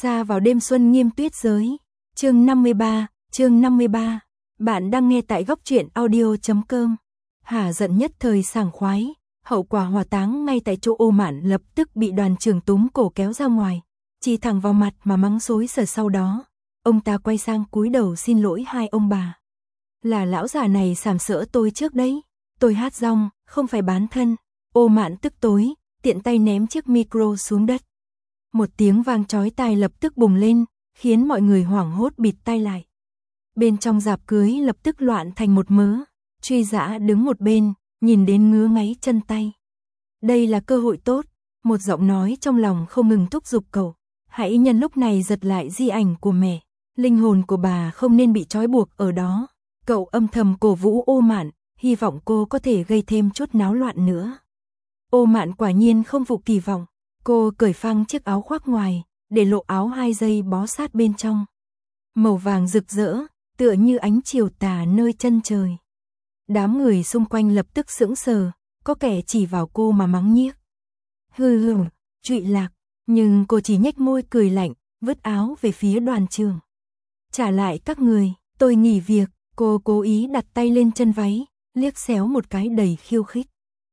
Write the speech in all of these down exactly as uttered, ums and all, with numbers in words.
Xa vào đêm xuân nghiêm tuyết giới. Chương năm mươi ba, chương năm mươi ba. Bạn đang nghe tại góc truyện audio chấm com. Hà giận nhất thời sảng khoái, hậu quả hỏa táng ngay tại chỗ. Ô Mạn lập tức bị đoàn trưởng túm cổ kéo ra ngoài, chỉ thẳng vào mặt mà mắng xối xả. Sau đó, ông ta quay sang cúi đầu xin lỗi hai ông bà. Là lão già này sàm sỡ tôi trước đấy, tôi hát rong, không phải bán thân. Ô Mạn tức tối, tiện tay ném chiếc micro xuống đất. Một tiếng vang chói tai lập tức bùng lên, khiến mọi người hoảng hốt bịt tai lại. Bên trong rạp cưới lập tức loạn thành một mớ. Truy Dã đứng một bên, nhìn đến ngứa ngáy chân tay. Đây là cơ hội tốt, một giọng nói trong lòng không ngừng thúc giục cậu. Hãy nhân lúc này giật lại di ảnh của mẹ, linh hồn của bà không nên bị trói buộc ở đó. Cậu âm thầm cổ vũ Ô Mạn, hy vọng cô có thể gây thêm chút náo loạn nữa. Ô Mạn quả nhiên không phụ kỳ vọng, cô cởi phăng chiếc áo khoác ngoài, để lộ áo hai dây bó sát bên trong. Màu vàng rực rỡ, tựa như ánh chiều tà nơi chân trời. Đám người xung quanh lập tức sững sờ, có kẻ chỉ vào cô mà mắng nhiếc. Hừ hừ, Trụy Lạc, nhưng cô chỉ nhếch môi cười lạnh, vứt áo về phía đoàn trường. Trả lại các người, tôi nghỉ việc. Cô cố ý đặt tay lên chân váy, liếc xéo một cái đầy khiêu khích.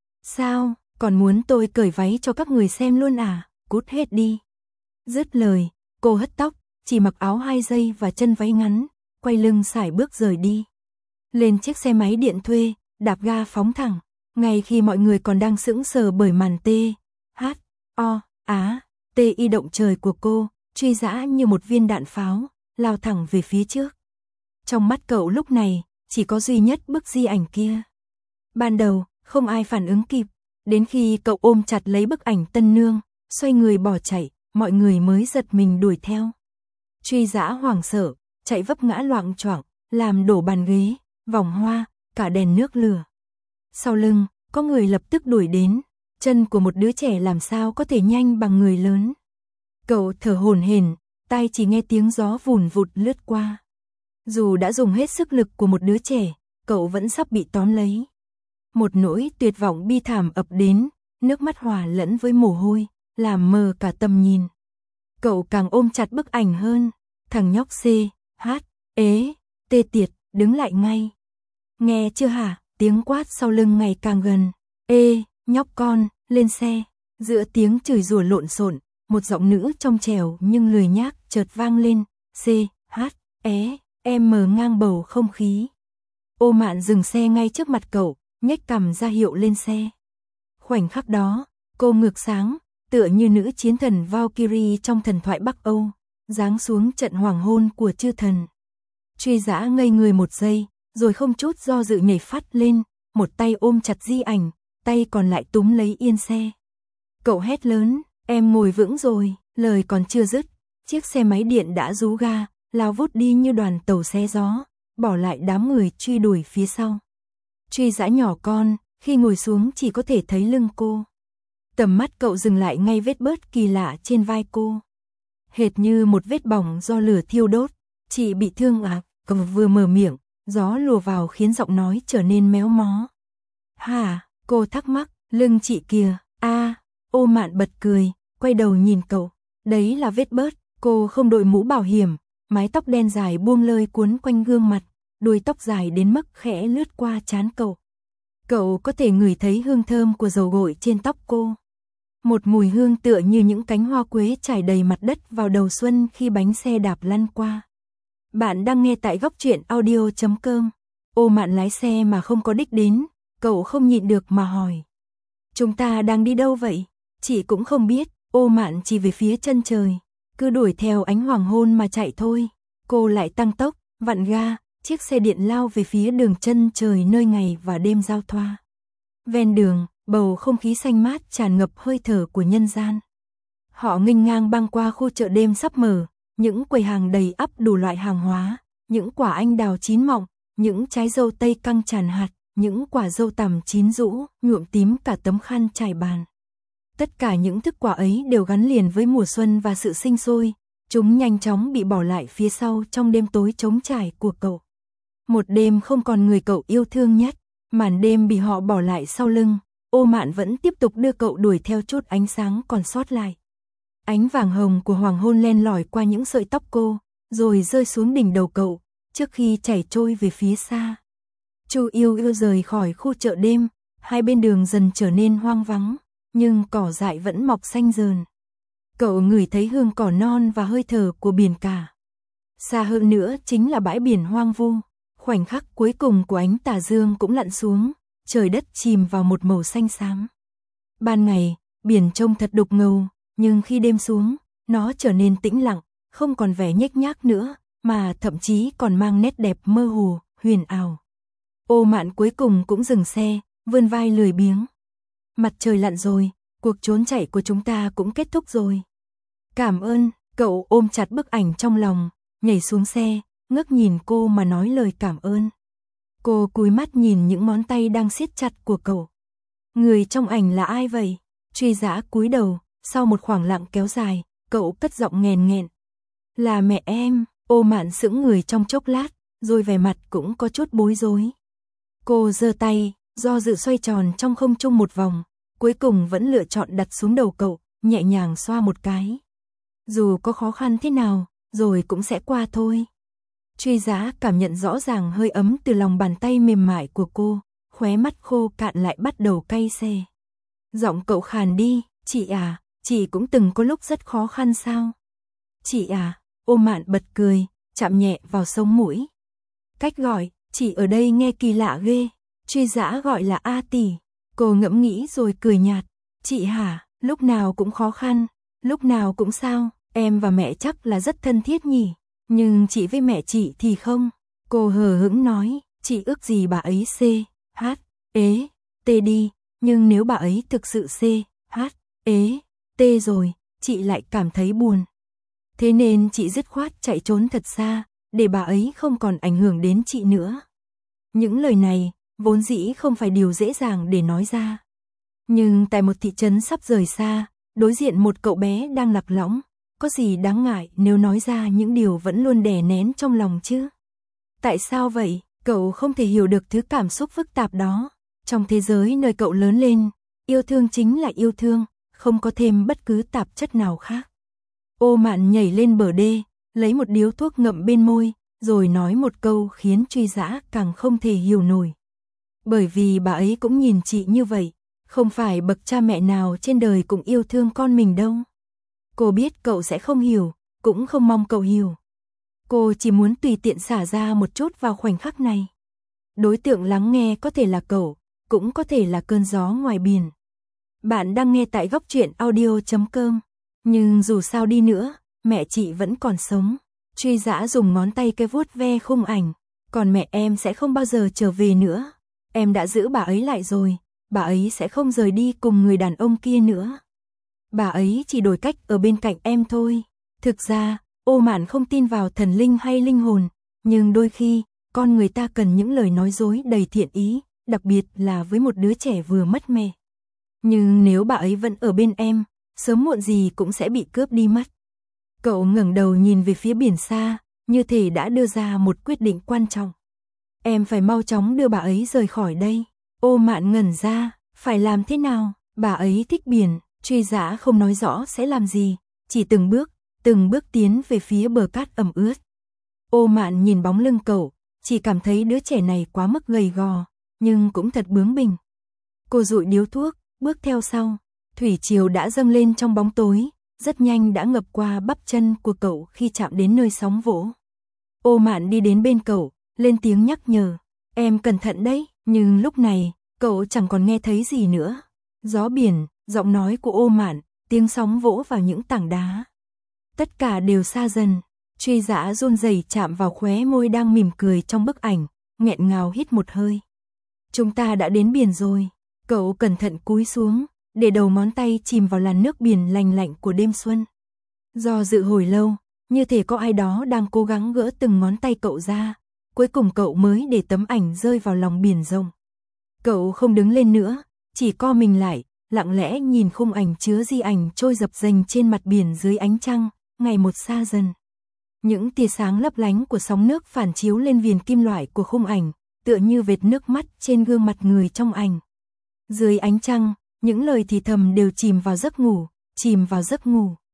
Sao, còn muốn tôi cởi váy cho các người xem luôn à, cút hết đi. Dứt lời, cô hất tóc, chỉ mặc áo hai dây và chân váy ngắn, quay lưng sải bước rời đi. Lên chiếc xe máy điện thuê, đạp ga phóng thẳng, ngay khi mọi người còn đang sững sờ bởi màn tê, hát, o, á, tê y động trời của cô, Truy Dã như một viên đạn pháo, lao thẳng về phía trước. Trong mắt cậu lúc này, chỉ có duy nhất bức di ảnh kia. Ban đầu, không ai phản ứng kịp, đến khi cậu ôm chặt lấy bức ảnh tân nương, xoay người bỏ chạy, mọi người mới giật mình đuổi theo. Truy Dã hoảng sợ, chạy vấp ngã loạng choạng, làm đổ bàn ghế, vòng hoa, cả đèn nước lửa. Sau lưng, có người lập tức đuổi đến, chân của một đứa trẻ làm sao có thể nhanh bằng người lớn. Cậu thở hổn hển, tai chỉ nghe tiếng gió vùn vụt lướt qua. Dù đã dùng hết sức lực của một đứa trẻ, cậu vẫn sắp bị tóm lấy. Một nỗi tuyệt vọng bi thảm ập đến, nước mắt hòa lẫn với mồ hôi, làm mờ cả tầm nhìn. Cậu càng ôm chặt bức ảnh hơn, thằng nhóc C, H, ế, tê tiệt, đứng lại ngay. Nghe chưa hả, tiếng quát sau lưng ngày càng gần. Ê, nhóc con, lên xe. Giữa tiếng chửi rủa lộn xộn, một giọng nữ trong trẻo nhưng lười nhác chợt vang lên. C, H, é. Em mờ ngang bầu không khí. Ô Mạn dừng xe ngay trước mặt cậu, nhếch cằm ra hiệu lên xe. Khoảnh khắc đó, cô ngược sáng, tựa như nữ chiến thần Valkyrie trong thần thoại Bắc Âu, giáng xuống trận hoàng hôn của chư thần. Truy Dã ngây người một giây, rồi không chút do dự nhảy phát lên, một tay ôm chặt di ảnh, tay còn lại túm lấy yên xe. Cậu hét lớn, em ngồi vững rồi, lời còn chưa dứt, chiếc xe máy điện đã rú ga, lao vút đi như đoàn tàu xe gió, bỏ lại đám người truy đuổi phía sau. Truy Dã nhỏ con, khi ngồi xuống chỉ có thể thấy lưng cô. Tầm mắt cậu dừng lại ngay vết bớt kỳ lạ trên vai cô. Hệt như một vết bỏng do lửa thiêu đốt, chị bị thương à? Cậu vừa mở miệng, gió lùa vào khiến giọng nói trở nên méo mó. Hả? Cô thắc mắc, lưng chị kìa, a. Ô Mạn bật cười, quay đầu nhìn cậu. Đấy là vết bớt, cô không đội mũ bảo hiểm. Mái tóc đen dài buông lơi cuốn quanh gương mặt, đuôi tóc dài đến mức khẽ lướt qua trán cậu. Cậu có thể ngửi thấy hương thơm của dầu gội trên tóc cô. Một mùi hương tựa như những cánh hoa quế trải đầy mặt đất vào đầu xuân khi bánh xe đạp lăn qua. Bạn đang nghe tại góc truyện audio chấm com. Ô Mạn lái xe mà không có đích đến, cậu không nhịn được mà hỏi. Chúng ta đang đi đâu vậy? Chị cũng không biết. Ô Mạn chỉ về phía chân trời. Cứ đuổi theo ánh hoàng hôn mà chạy thôi. Cô lại tăng tốc, vặn ga, chiếc xe điện lao về phía đường chân trời nơi ngày và đêm giao thoa. Ven đường, bầu không khí xanh mát tràn ngập hơi thở của nhân gian. Họ nghênh ngang băng qua khu chợ đêm sắp mở, những quầy hàng đầy ắp đủ loại hàng hóa, những quả anh đào chín mọng, những trái dâu tây căng tràn hạt, những quả dâu tằm chín rũ, nhuộm tím cả tấm khăn trải bàn. Tất cả những thức quả ấy đều gắn liền với mùa xuân và sự sinh sôi, chúng nhanh chóng bị bỏ lại phía sau trong đêm tối trống trải của cậu. Một đêm không còn người cậu yêu thương nhất, màn đêm bị họ bỏ lại sau lưng, Ô Mạn vẫn tiếp tục đưa cậu đuổi theo chút ánh sáng còn sót lại. Ánh vàng hồng của hoàng hôn len lỏi qua những sợi tóc cô, rồi rơi xuống đỉnh đầu cậu, trước khi chảy trôi về phía xa. Chu Yêu Yêu rời khỏi khu chợ đêm, hai bên đường dần trở nên hoang vắng, nhưng cỏ dại vẫn mọc xanh rờn. Cậu ngửi thấy hương cỏ non và hơi thở của biển cả. Xa hơn nữa chính là bãi biển hoang vu, khoảnh khắc cuối cùng của ánh tà dương cũng lặn xuống, trời đất chìm vào một màu xanh xám. Ban ngày, biển trông thật đục ngầu, nhưng khi đêm xuống, nó trở nên tĩnh lặng, không còn vẻ nhếch nhác nữa, mà thậm chí còn mang nét đẹp mơ hồ, huyền ảo. Ô Mạn cuối cùng cũng dừng xe, vươn vai lười biếng. Mặt trời lặn rồi, cuộc trốn chạy của chúng ta cũng kết thúc rồi. Cảm ơn, cậu ôm chặt bức ảnh trong lòng, nhảy xuống xe, ngước nhìn cô mà nói lời cảm ơn. Cô cúi mắt nhìn những ngón tay đang siết chặt của cậu. Người trong ảnh là ai vậy? Truy Dã cúi đầu, sau một khoảng lặng kéo dài, cậu cất giọng nghèn nghẹn. Là mẹ em. Ô Mạn sững người trong chốc lát, rồi vẻ mặt cũng có chút bối rối. Cô giơ tay, do dự xoay tròn trong không trung một vòng, cuối cùng vẫn lựa chọn đặt xuống đầu cậu, nhẹ nhàng xoa một cái. Dù có khó khăn thế nào, rồi cũng sẽ qua thôi. Truy Dã cảm nhận rõ ràng hơi ấm từ lòng bàn tay mềm mại của cô, khóe mắt khô cạn lại bắt đầu cay xè. Giọng cậu khàn đi, chị à, chị cũng từng có lúc rất khó khăn sao? Chị à, Ô Mạn bật cười, chạm nhẹ vào sống mũi. Cách gọi, chị ở đây nghe kỳ lạ ghê. Truy Dã gọi là A tỷ. Cô ngẫm nghĩ rồi cười nhạt. Chị hả, lúc nào cũng khó khăn, lúc nào cũng sao, em và mẹ chắc là rất thân thiết nhỉ. Nhưng chị với mẹ chị thì không. Cô hờ hững nói, chị ước gì bà ấy C, H, ế, T đi, nhưng nếu bà ấy thực sự C, H, ế, T rồi, chị lại cảm thấy buồn. Thế nên chị dứt khoát chạy trốn thật xa, để bà ấy không còn ảnh hưởng đến chị nữa. Những lời này, vốn dĩ không phải điều dễ dàng để nói ra. Nhưng tại một thị trấn sắp rời xa, đối diện một cậu bé đang lạc lõng, có gì đáng ngại nếu nói ra những điều vẫn luôn đè nén trong lòng chứ? Tại sao vậy? Cậu không thể hiểu được thứ cảm xúc phức tạp đó. Trong thế giới nơi cậu lớn lên, yêu thương chính là yêu thương, không có thêm bất cứ tạp chất nào khác. Ô Mạn nhảy lên bờ đê, lấy một điếu thuốc ngậm bên môi, rồi nói một câu khiến Truy Dã càng không thể hiểu nổi. Bởi vì bà ấy cũng nhìn chị như vậy, không phải bậc cha mẹ nào trên đời cũng yêu thương con mình đâu. Cô biết cậu sẽ không hiểu, cũng không mong cậu hiểu. Cô chỉ muốn tùy tiện xả ra một chút vào khoảnh khắc này. Đối tượng lắng nghe có thể là cậu, cũng có thể là cơn gió ngoài biển. Bạn đang nghe tại góc truyện audio chấm com. Nhưng dù sao đi nữa, mẹ chị vẫn còn sống. Truy Dã dùng ngón tay cái vuốt ve khung ảnh. Còn mẹ em sẽ không bao giờ trở về nữa. Em đã giữ bà ấy lại rồi, bà ấy sẽ không rời đi cùng người đàn ông kia nữa. Bà ấy chỉ đổi cách ở bên cạnh em thôi. Thực ra, Ô Mạn không tin vào thần linh hay linh hồn, nhưng đôi khi, con người ta cần những lời nói dối đầy thiện ý, đặc biệt là với một đứa trẻ vừa mất mẹ. Nhưng nếu bà ấy vẫn ở bên em, sớm muộn gì cũng sẽ bị cướp đi mất. Cậu ngẩng đầu nhìn về phía biển xa, như thể đã đưa ra một quyết định quan trọng. Em phải mau chóng đưa bà ấy rời khỏi đây. Ô Mạn ngẩn ra, phải làm thế nào? Bà ấy thích biển. Truy Dã không nói rõ sẽ làm gì, chỉ từng bước, từng bước tiến về phía bờ cát ẩm ướt. Ô Mạn nhìn bóng lưng cậu, chỉ cảm thấy đứa trẻ này quá mức gầy gò, nhưng cũng thật bướng bỉnh. Cô dụi điếu thuốc, bước theo sau. Thủy triều đã dâng lên trong bóng tối, rất nhanh đã ngập qua bắp chân của cậu khi chạm đến nơi sóng vỗ. Ô Mạn đi đến bên cậu, lên tiếng nhắc nhở, em cẩn thận đấy, nhưng lúc này, cậu chẳng còn nghe thấy gì nữa. Gió biển, giọng nói của Ô Mạn, tiếng sóng vỗ vào những tảng đá. Tất cả đều xa dần. Truy Dã run rẩy chạm vào khóe môi đang mỉm cười trong bức ảnh, nghẹn ngào hít một hơi. Chúng ta đã đến biển rồi. Cậu cẩn thận cúi xuống, để đầu ngón tay chìm vào làn nước biển lành lạnh của đêm xuân. Do dự hồi lâu, như thể có ai đó đang cố gắng gỡ từng ngón tay cậu ra, cuối cùng cậu mới để tấm ảnh rơi vào lòng biển rộng. Cậu không đứng lên nữa, chỉ co mình lại, lặng lẽ nhìn khung ảnh chứa di ảnh trôi dập dềnh trên mặt biển dưới ánh trăng, ngày một xa dần. Những tia sáng lấp lánh của sóng nước phản chiếu lên viền kim loại của khung ảnh, tựa như vệt nước mắt trên gương mặt người trong ảnh. Dưới ánh trăng, những lời thì thầm đều chìm vào giấc ngủ, chìm vào giấc ngủ.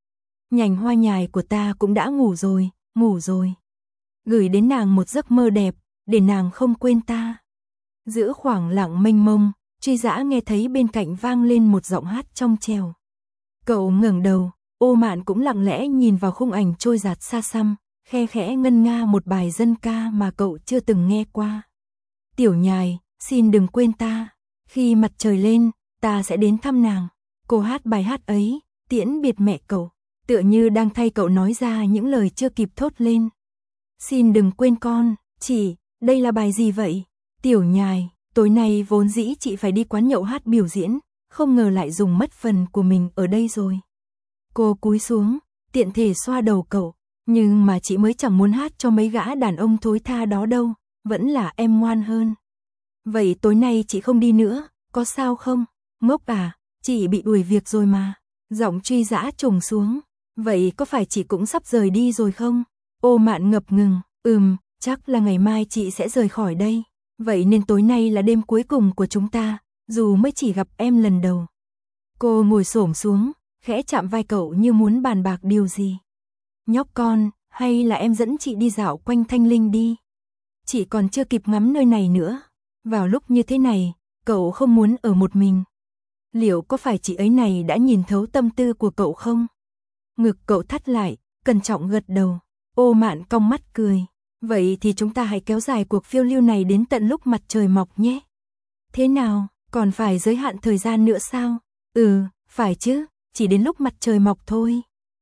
Nhành hoa nhài của ta cũng đã ngủ rồi, ngủ rồi. Gửi đến nàng một giấc mơ đẹp, để nàng không quên ta. Giữa khoảng lặng mênh mông, Truy Dã nghe thấy bên cạnh vang lên một giọng hát trong trèo. Cậu ngẩng đầu, Ô Mạn cũng lặng lẽ nhìn vào khung ảnh trôi dạt xa xăm, khe khẽ ngân nga một bài dân ca mà cậu chưa từng nghe qua. Tiểu nhài, xin đừng quên ta, khi mặt trời lên, ta sẽ đến thăm nàng. Cô hát bài hát ấy, tiễn biệt mẹ cậu, tựa như đang thay cậu nói ra những lời chưa kịp thốt lên. Xin đừng quên con, chị, đây là bài gì vậy? Tiểu nhài, tối nay vốn dĩ chị phải đi quán nhậu hát biểu diễn, không ngờ lại dùng mất phần của mình ở đây rồi. Cô cúi xuống, tiện thể xoa đầu cậu, nhưng mà chị mới chẳng muốn hát cho mấy gã đàn ông thối tha đó đâu, vẫn là em ngoan hơn. Vậy tối nay chị không đi nữa, có sao không? Ngốc à, chị bị đuổi việc rồi mà. Giọng Truy Dã trùng xuống. Vậy có phải chị cũng sắp rời đi rồi không? Ô Mạn ngập ngừng, ừm, chắc là ngày mai chị sẽ rời khỏi đây. Vậy nên tối nay là đêm cuối cùng của chúng ta, dù mới chỉ gặp em lần đầu. Cô ngồi xổm xuống, khẽ chạm vai cậu như muốn bàn bạc điều gì. Nhóc con, hay là em dẫn chị đi dạo quanh Thanh Linh đi? Chị còn chưa kịp ngắm nơi này nữa. Vào lúc như thế này, cậu không muốn ở một mình. Liệu có phải chị ấy này đã nhìn thấu tâm tư của cậu không? Ngực cậu thắt lại, cẩn trọng gật đầu. Ô Mạn cong mắt cười. Vậy thì chúng ta hãy kéo dài cuộc phiêu lưu này đến tận lúc mặt trời mọc nhé. Thế nào, còn phải giới hạn thời gian nữa sao? Ừ, phải chứ, chỉ đến lúc mặt trời mọc thôi.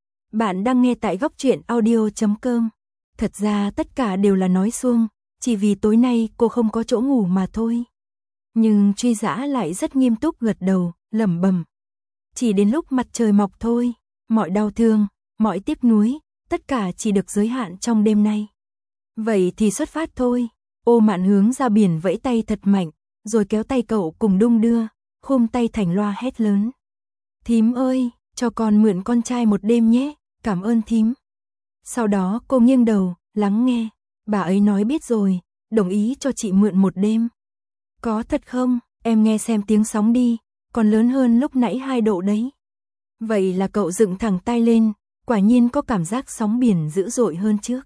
Bạn đang nghe tại góc truyện audio chấm com. Thật ra tất cả đều là nói suông, chỉ vì tối nay cô không có chỗ ngủ mà thôi. Nhưng Truy Dã lại rất nghiêm túc gật đầu, lẩm bẩm. Chỉ đến lúc mặt trời mọc thôi, mọi đau thương, mọi tiếc nuối, tất cả chỉ được giới hạn trong đêm nay. Vậy thì xuất phát thôi. Ô Mạn hướng ra biển vẫy tay thật mạnh, rồi kéo tay cậu cùng đung đưa, khum tay thành loa hét lớn. Thím ơi, cho con mượn con trai một đêm nhé, cảm ơn thím. Sau đó cô nghiêng đầu, lắng nghe. Bà ấy nói biết rồi, đồng ý cho chị mượn một đêm. Có thật không? Em nghe xem tiếng sóng đi, còn lớn hơn lúc nãy hai độ đấy. Vậy là cậu dựng thẳng tay lên, quả nhiên có cảm giác sóng biển dữ dội hơn trước.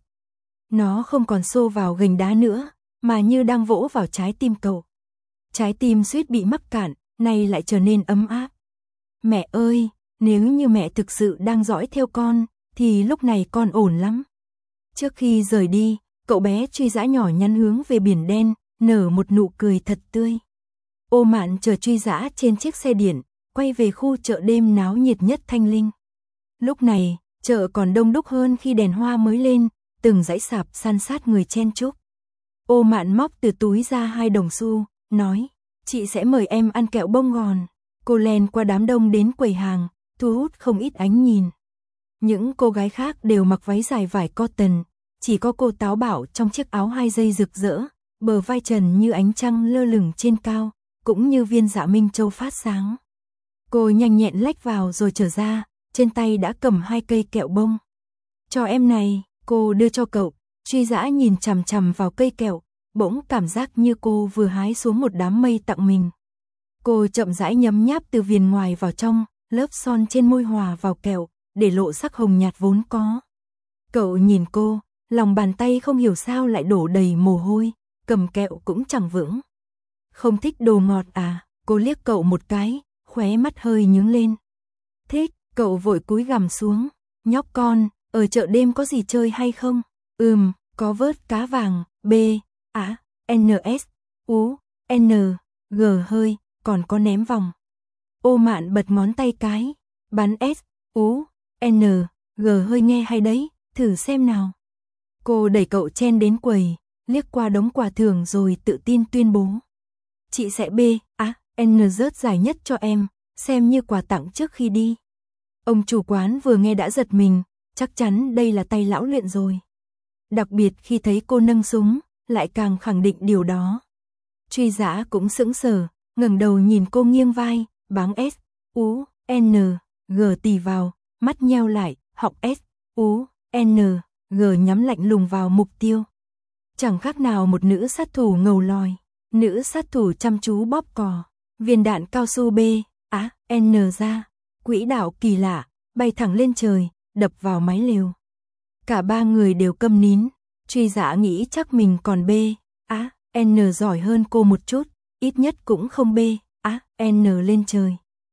Nó không còn xô vào gành đá nữa, mà như đang vỗ vào trái tim cậu. Trái tim suýt bị mắc cạn, nay lại trở nên ấm áp. Mẹ ơi, nếu như mẹ thực sự đang dõi theo con, thì lúc này con ổn lắm. Trước khi rời đi, cậu bé Truy Dã nhỏ nhắn hướng về biển đen, nở một nụ cười thật tươi. Ô Mạn chờ Truy Dã trên chiếc xe điện, quay về khu chợ đêm náo nhiệt nhất Thanh Linh. Lúc này, chợ còn đông đúc hơn khi đèn hoa mới lên, từng dãy sạp san sát người chen chúc. Ô Mạn móc từ túi ra hai đồng xu, nói, chị sẽ mời em ăn kẹo bông gòn. Cô len qua đám đông đến quầy hàng, thu hút không ít ánh nhìn. Những cô gái khác đều mặc váy dài vải cotton, chỉ có cô táo bạo trong chiếc áo hai dây rực rỡ, bờ vai trần như ánh trăng lơ lửng trên cao, cũng như viên dạ minh châu phát sáng. Cô nhanh nhẹn lách vào rồi trở ra, trên tay đã cầm hai cây kẹo bông. Cho em này, cô đưa cho cậu. Truy Dã nhìn chằm chằm vào cây kẹo, bỗng cảm giác như cô vừa hái xuống một đám mây tặng mình. Cô chậm rãi nhấm nháp từ viền ngoài vào trong, lớp son trên môi hòa vào kẹo, để lộ sắc hồng nhạt vốn có. Cậu nhìn cô, lòng bàn tay không hiểu sao lại đổ đầy mồ hôi, cầm kẹo cũng chẳng vững. Không thích đồ ngọt à? Cô liếc cậu một cái, khóe mắt hơi nhướng lên. Thích, cậu vội cúi gằm xuống. Nhóc con, ở chợ đêm có gì chơi hay không? Ừm, có vớt cá vàng, B, A, N, S, U, N, G hơi, còn có ném vòng. Ô Mạn bật ngón tay cái, bắn S, U, N, G hơi nghe hay đấy, thử xem nào. Cô đẩy cậu chen đến quầy, liếc qua đống quà thưởng rồi tự tin tuyên bố. Chị sẽ B, A, N rớt dài nhất cho em, xem như quà tặng trước khi đi. Ông chủ quán vừa nghe đã giật mình, chắc chắn đây là tay lão luyện rồi. Đặc biệt khi thấy cô nâng súng, lại càng khẳng định điều đó. Truy Dã cũng sững sờ, ngẩng đầu nhìn cô nghiêng vai, báng S, U, N, G tì vào, mắt nheo lại, họng S, U, N, G nhắm lạnh lùng vào mục tiêu. Chẳng khác nào một nữ sát thủ ngầu lòi, nữ sát thủ chăm chú bóp cò, viên đạn cao su B, A, N ra, quỹ đạo kỳ lạ, bay thẳng lên trời, đập vào mái lều. Cả ba người đều câm nín, Truy Dã nghĩ chắc mình còn B, á, N giỏi hơn cô một chút, ít nhất cũng không B, á, N lên trời.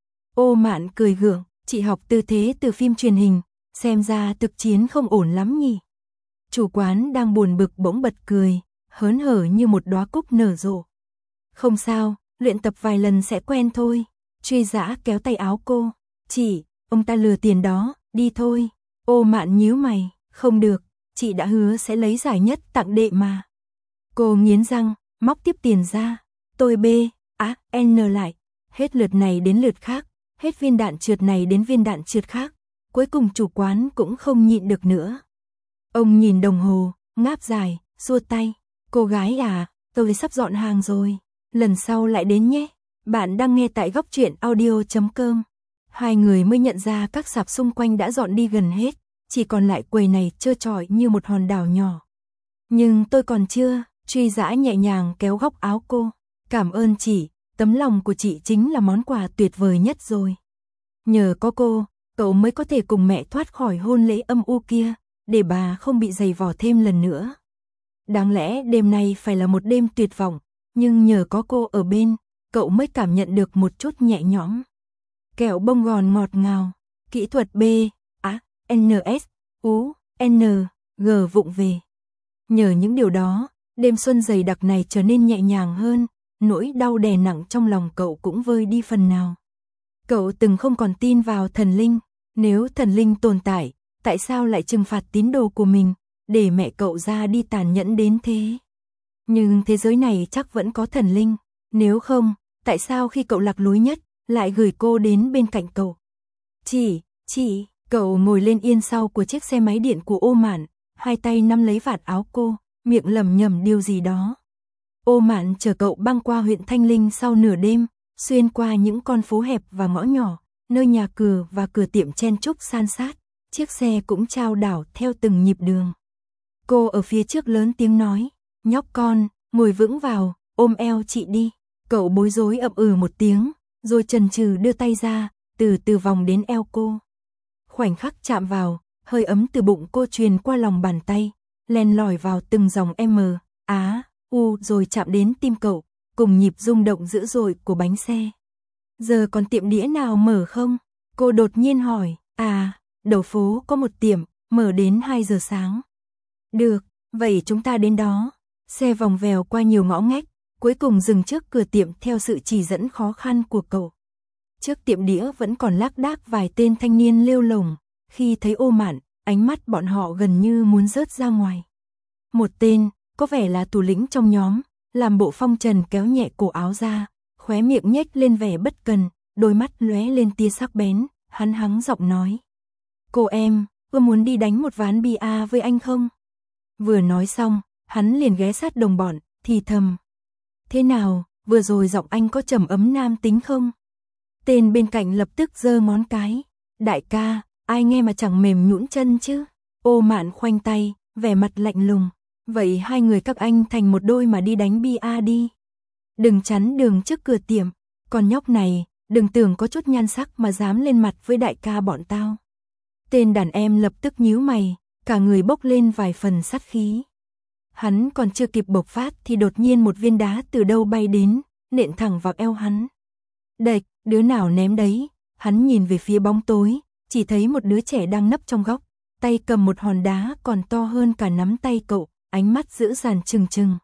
Ô Mạn cười gượng, chị học tư thế từ phim truyền hình, xem ra thực chiến không ổn lắm nhỉ. Chủ quán đang buồn bực bỗng bật cười, hớn hở như một đóa cúc nở rộ. Không sao, luyện tập vài lần sẽ quen thôi. Truy Dã kéo tay áo cô, chị, ông ta lừa tiền đó, đi thôi. Ô Mạn nhíu mày, không được, chị đã hứa sẽ lấy giải nhất tặng đệ mà. Cô nghiến răng, móc tiếp tiền ra, tôi B, á, N lại, hết lượt này đến lượt khác, hết viên đạn trượt này đến viên đạn trượt khác, cuối cùng chủ quán cũng không nhịn được nữa. Ông nhìn đồng hồ, ngáp dài, xua tay, cô gái à, tôi sắp dọn hàng rồi, lần sau lại đến nhé. Bạn đang nghe tại góc truyện audio chấm com. Hai người mới nhận ra các sạp xung quanh đã dọn đi gần hết, chỉ còn lại quầy này trơ trọi như một hòn đảo nhỏ. Nhưng tôi còn chưa, Truy Dã nhẹ nhàng kéo góc áo cô. Cảm ơn chị, tấm lòng của chị chính là món quà tuyệt vời nhất rồi. Nhờ có cô, cậu mới có thể cùng mẹ thoát khỏi hôn lễ âm u kia, để bà không bị giày vò thêm lần nữa. Đáng lẽ đêm nay phải là một đêm tuyệt vọng, nhưng nhờ có cô ở bên, cậu mới cảm nhận được một chút nhẹ nhõm. Kẹo bông gòn ngọt ngào, kỹ thuật B, á, N S, U, N, G vụng về. Nhờ những điều đó, đêm xuân dày đặc này trở nên nhẹ nhàng hơn, nỗi đau đè nặng trong lòng cậu cũng vơi đi phần nào. Cậu từng không còn tin vào thần linh, nếu thần linh tồn tại, tại sao lại trừng phạt tín đồ của mình, để mẹ cậu ra đi tàn nhẫn đến thế? Nhưng thế giới này chắc vẫn có thần linh, nếu không, tại sao khi cậu lạc lối nhất, lại gửi cô đến bên cạnh cậu? Chị, chị, cậu ngồi lên yên sau của chiếc xe máy điện của Ô Mạn, hai tay nắm lấy vạt áo cô, miệng lẩm nhẩm điều gì đó. Ô Mạn chở cậu băng qua huyện Thanh Linh sau nửa đêm, xuyên qua những con phố hẹp và ngõ nhỏ, nơi nhà cửa và cửa tiệm chen chúc san sát, chiếc xe cũng chao đảo theo từng nhịp đường. Cô ở phía trước lớn tiếng nói, nhóc con, ngồi vững vào, ôm eo chị đi. Cậu bối rối ậm ừ một tiếng, rồi chần chừ đưa tay ra, từ từ vòng đến eo cô. Khoảnh khắc chạm vào, hơi ấm từ bụng cô truyền qua lòng bàn tay, len lỏi vào từng dòng M, Á, U rồi chạm đến tim cậu, cùng nhịp rung động dữ dội của bánh xe. Giờ còn tiệm đĩa nào mở không? Cô đột nhiên hỏi, à, đầu phố có một tiệm, mở đến hai giờ sáng. Được, vậy chúng ta đến đó. Xe vòng vèo qua nhiều ngõ ngách, cuối cùng dừng trước cửa tiệm theo sự chỉ dẫn khó khăn của cậu. Trước tiệm đĩa vẫn còn lác đác vài tên thanh niên lêu lổng, khi thấy Ô Mạn, ánh mắt bọn họ gần như muốn rớt ra ngoài. Một tên, có vẻ là thủ lĩnh trong nhóm, làm bộ phong trần kéo nhẹ cổ áo ra, khóe miệng nhếch lên vẻ bất cần, đôi mắt lóe lên tia sắc bén, hắn hắng giọng nói. Cô em, có muốn đi đánh một ván bia với anh không? Vừa nói xong, hắn liền ghé sát đồng bọn, thì thầm. Thế nào, vừa rồi giọng anh có trầm ấm nam tính không? Tên bên cạnh lập tức giơ ngón cái. Đại ca, ai nghe mà chẳng mềm nhũn chân chứ? Ô Mạn khoanh tay, vẻ mặt lạnh lùng. Vậy hai người các anh thành một đôi mà đi đánh bia đi. Đừng chắn đường trước cửa tiệm. Còn nhóc này, đừng tưởng có chút nhan sắc mà dám lên mặt với đại ca bọn tao. Tên đàn em lập tức nhíu mày, cả người bốc lên vài phần sát khí. Hắn còn chưa kịp bộc phát thì đột nhiên một viên đá từ đâu bay đến, nện thẳng vào eo hắn. Đệch, đứa nào ném đấy? Hắn nhìn về phía bóng tối, chỉ thấy một đứa trẻ đang nấp trong góc, tay cầm một hòn đá còn to hơn cả nắm tay cậu, ánh mắt dữ dằn trừng trừng.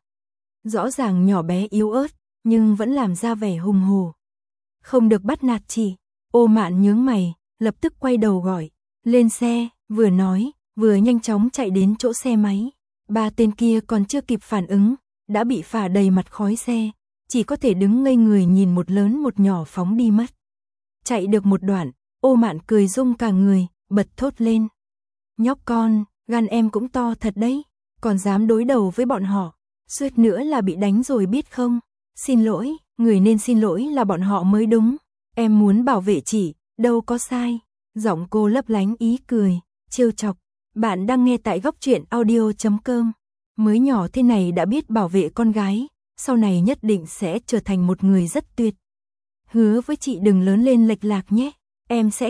Rõ ràng nhỏ bé yếu ớt, nhưng vẫn làm ra vẻ hùng hổ. Không được bắt nạt chị. Ô Mạn nhướng mày, lập tức quay đầu gọi. Lên xe, vừa nói, vừa nhanh chóng chạy đến chỗ xe máy. Ba tên kia còn chưa kịp phản ứng, đã bị phả đầy mặt khói xe, chỉ có thể đứng ngây người nhìn một lớn một nhỏ phóng đi mất. Chạy được một đoạn, Ô Mạn cười rung cả người, bật thốt lên. Nhóc con, gan em cũng to thật đấy, còn dám đối đầu với bọn họ, suýt nữa là bị đánh rồi biết không? Xin lỗi, người nên xin lỗi là bọn họ mới đúng, em muốn bảo vệ chị, đâu có sai. Giọng cô lấp lánh ý cười, trêu chọc. Bạn đang nghe tại góc truyện audio chấm com. Mới nhỏ thế này đã biết bảo vệ con gái, sau này nhất định sẽ trở thành một người rất tuyệt. Hứa với chị đừng lớn lên lệch lạc nhé, em sẽ không.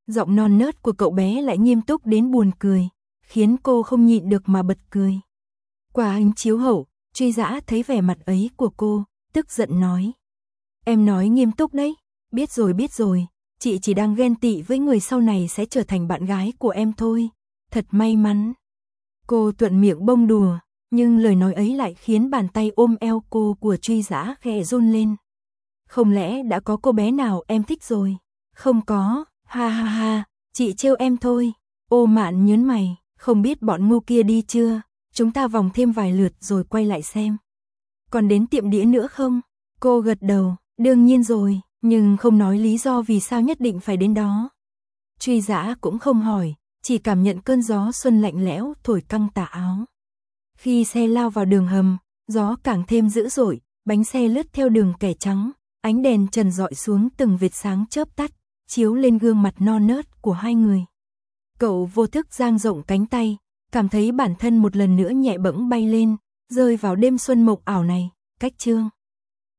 Giọng non nớt của cậu bé lại nghiêm túc đến buồn cười, khiến cô không nhịn được mà bật cười. Qua ánh chiếu hậu, Truy Dã thấy vẻ mặt ấy của cô, tức giận nói. Em nói nghiêm túc đấy, biết rồi biết rồi, chị chỉ đang ghen tị với người sau này sẽ trở thành bạn gái của em thôi, thật may mắn. Cô thuận miệng bông đùa, nhưng lời nói ấy lại khiến bàn tay ôm eo cô của Truy Dã khẽ run lên. Không lẽ đã có cô bé nào em thích rồi? Không có, ha ha ha, chị trêu em thôi. Ô Mạn nhớn mày, không biết bọn ngu kia đi chưa, chúng ta vòng thêm vài lượt rồi quay lại xem. Còn đến tiệm đĩa nữa không? Cô gật đầu, đương nhiên rồi, nhưng không nói lý do vì sao nhất định phải đến đó. Truy Dã cũng không hỏi, chỉ cảm nhận cơn gió xuân lạnh lẽo thổi căng tà áo. Khi xe lao vào đường hầm, gió càng thêm dữ dội, bánh xe lướt theo đường kẻ trắng, ánh đèn trần rọi xuống từng vệt sáng chớp tắt, chiếu lên gương mặt non nớt của hai người. Cậu vô thức dang rộng cánh tay, cảm thấy bản thân một lần nữa nhẹ bẫng bay lên, rơi vào đêm xuân mộng ảo này, cách chương.